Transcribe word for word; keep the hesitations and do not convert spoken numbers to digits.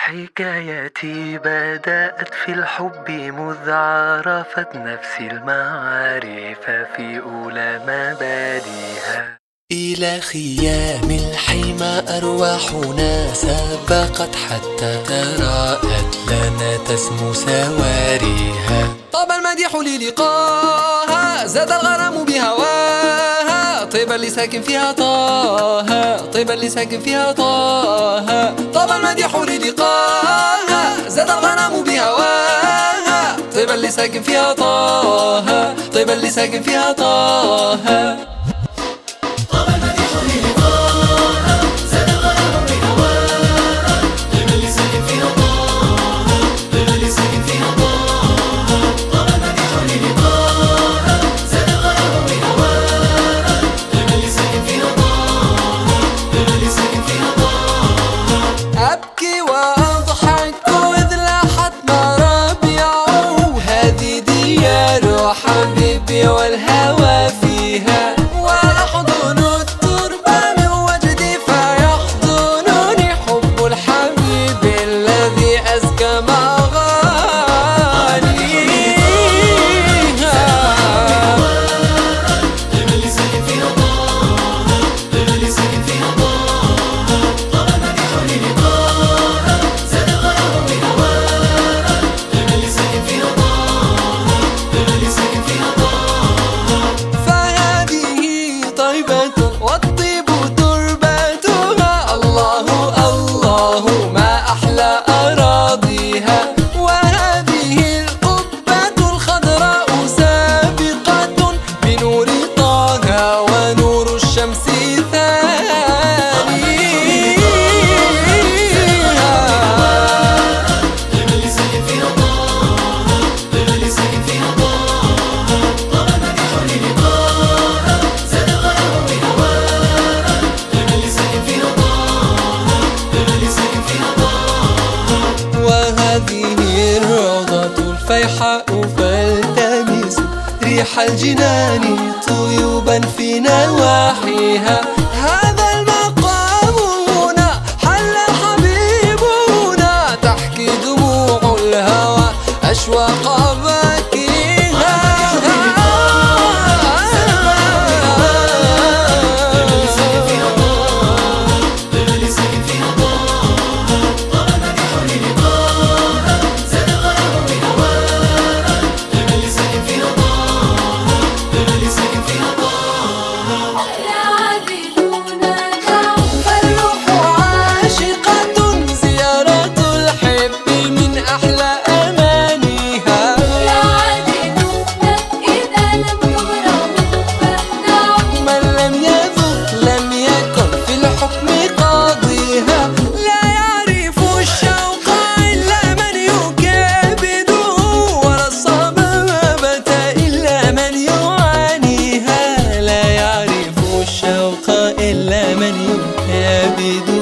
حكايتي بدأت في الحب مذ عرفت نفسي المعارف في أولى مبادئها. إلى خيام الحمى أرواحنا سبقت حتى تراءت لنا تسمو سواريها. طاب المديح للقاها زاد الغرام بهواها، طيبا لساكن فيها طه، طيبا لساكن فيها طه. طاب المديح للقاها زاد الغرام بهواها، طيبا لساكن فيها طه، طيبا لساكن فيها طه. أبكي وأضحك وإذ لاحت مرابعه، هذه ديار حبيبي والهوى فيها، وأحضن التربة من وجدي فيحضنني حب الحبيب الذي أزكى والطيب تربتها. الله الله ما أحلى أراضيها، وهذه القبة الخضراء سابقة بنور طه ونور الشمس ثاني. وهذه الروضة الفيحاء فالتمس ريح الجنان طيوبا في نواحيها. هذا المقام هنا حل حبيبنا، تحكي دموع الهوى أشواق باكيها. إلا من يكابد